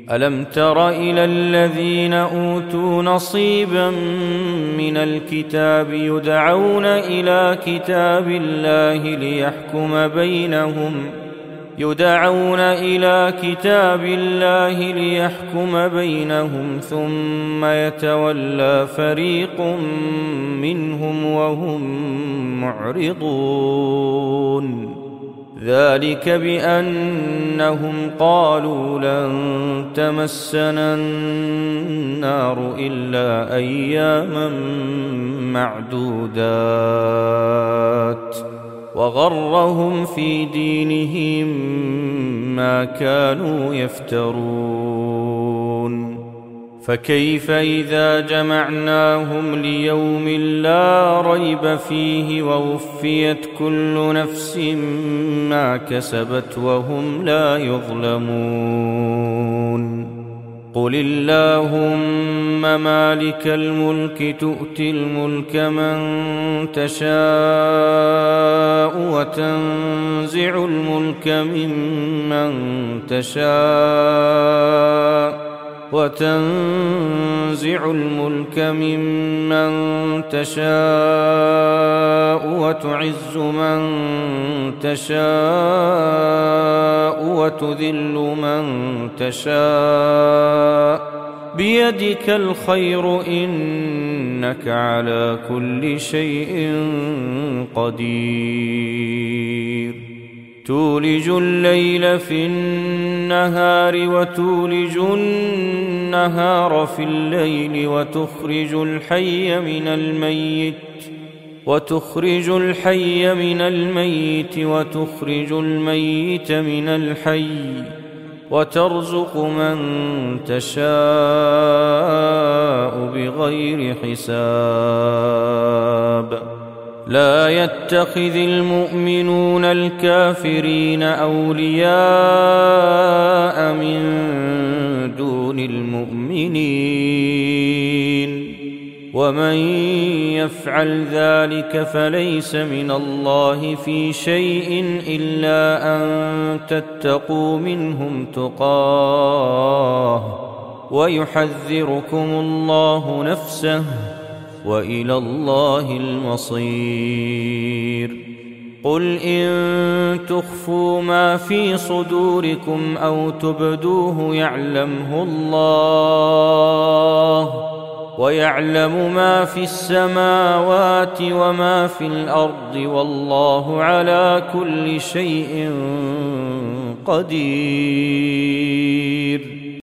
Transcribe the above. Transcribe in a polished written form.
ألم تر إلى الذين أوتوا نصيبا من الكتاب يدعون إلى كتاب الله ليحكم بينهم ثم يتولى فريق منهم وهم معرضون ذلك بأنهم قالوا لن تمسنا النار إلا أياما معدودات وغرهم في دينهم ما كانوا يفترون فكيف إذا جمعناهم ليوم لا ريب فيه ووفيت كل نفس ما كسبت وهم لا يظلمون قل اللهم مالك الملك تؤتي الملك من تشاء وتنزع الملك ممن تشاء وتعز من تشاء وتذل من تشاء بيدك الخير إنك على كل شيء قدير تولج الليل في النهار وتولج النهار في الليل وتخرج الحي من الميت وتخرج الميت من الحي وترزق من تشاء بغير حساب لا يتخذ المؤمنون الكافرين أولياء من دون المؤمنين ومن يفعل ذلك فليس من الله في شيء إلا أن تتقوا منهم تقاه ويحذركم الله نفسه وإلى الله المصير قل إن تخفوا ما في صدوركم أو تبدوه يعلمه الله ويعلم ما في السماوات وما في الأرض والله على كل شيء قدير